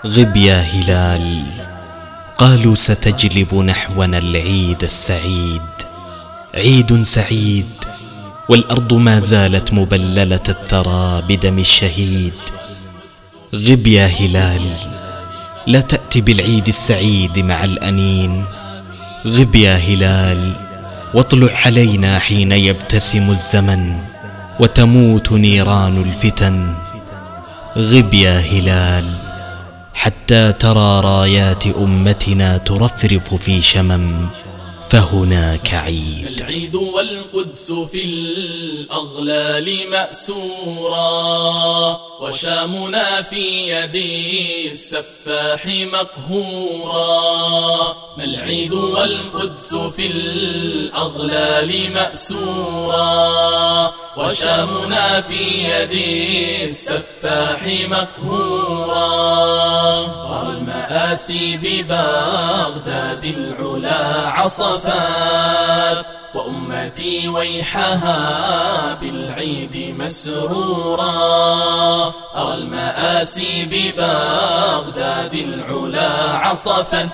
غب يا هلال، قالوا ستجلب نحونا العيد السعيد. عيد سعيد والأرض ما زالت مبللة الثرى بدم الشهيد. غب يا هلال، لا تأتي بالعيد السعيد مع الأنين. غب يا هلال، واطلع علينا حين يبتسم الزمن وتموت نيران الفتن. غب يا هلال، حتى ترى رايات أمتنا ترفرف في شمم، فهناك عيد. العيد والقدس في الأغلال مأسورا، وشامنا في يد السفاح مقهورا. ما العيد والقدس في الأغلال مأسورا، وشامنا في يد السفاح مقهورا. أرى المآسي ببغداد العلا عصفات، وأمتي ويحها بالعيد مسرورا. أرى المآسي ببغداد العلا عصفت،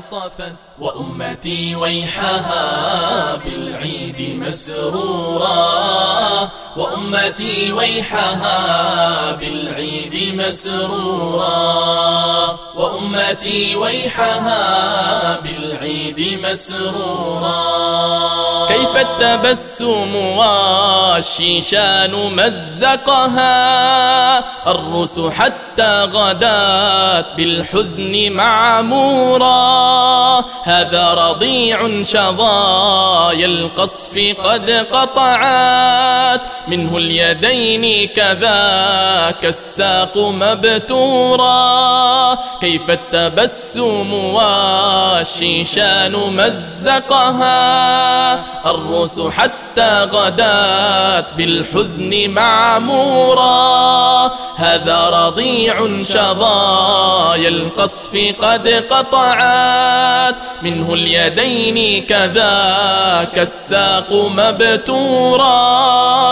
وأمتي ويحها بالعيد مسرورا. وأمتي ويحها بالعيد مسرورا. وأمتي ويحها بالعيد مسرورا. كيف التبسم والشيشان مزقها، الرس حتى غدات بالحزن معمورا. هذا رضيع شظايا القصف قد قطعت، منه اليدين كذاك الساق مبتورا. كيف التبسم والشيشان مزقها، الرس حتى غدات بالحزن معمورا. هذا رضيع شظايا القصف قد قطعت، منه اليدين كذاك الساق مبتورا.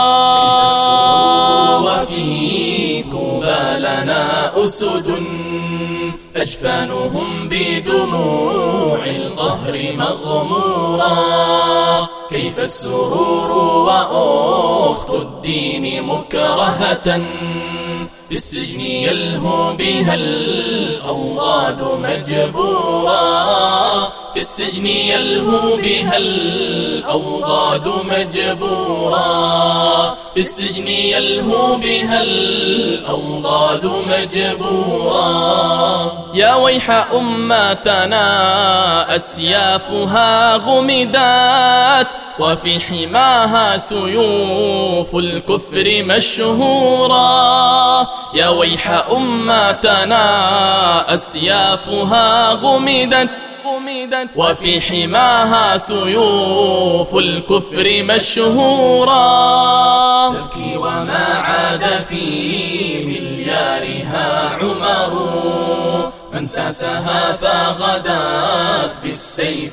وفي كوبا لنا أسد أجفانهم بدموع القهر مغمورا. كيف السرور وأخت الدين مكرهة، في السجن يلهو بها الأوغاد مجبورا. في السجن يلهو بها الأوغاد مجبورا. في السجن يلهو بها الأوغاد مجبورا. يا ويح أمتنا أسيافها غمدت، وفي حماها سيوف الكفر مشهورا. يا ويح أمتنا أسيافها غمدت، وفي حماها سيوف الكفر مشهورا. تبكي وما عاد في مليارها عمر، من ساسها فغدات بالسيف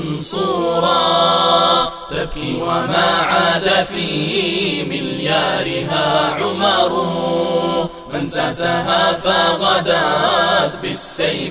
منصورا. تبكي وما عاد في مليارها عمر، من ساسها فغدات بالسيف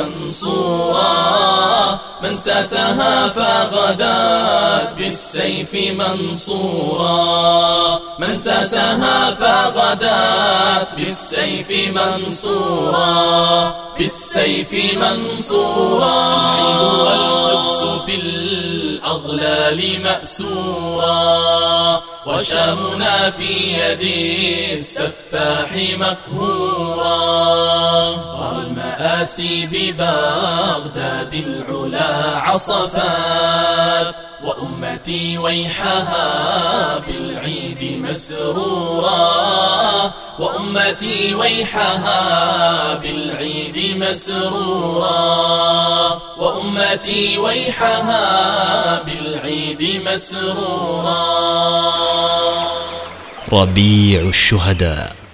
منصورا. من ساسها فغدات بالسيف منصورا. من ساسها فغدات بالسيف منصورا. بالسيف منصورا. والقدس في الأغلال مأسورا، وشامنا في يد السفاح مقهورا. أرى المآسي ببغداد العلا عصفات، وأمتي ويحها بالعيد مسرورا. وأمتي ويحها بالعيد مسرورا. وأمتي ويحها بالعيد مسرورا. ربيع الشهداء.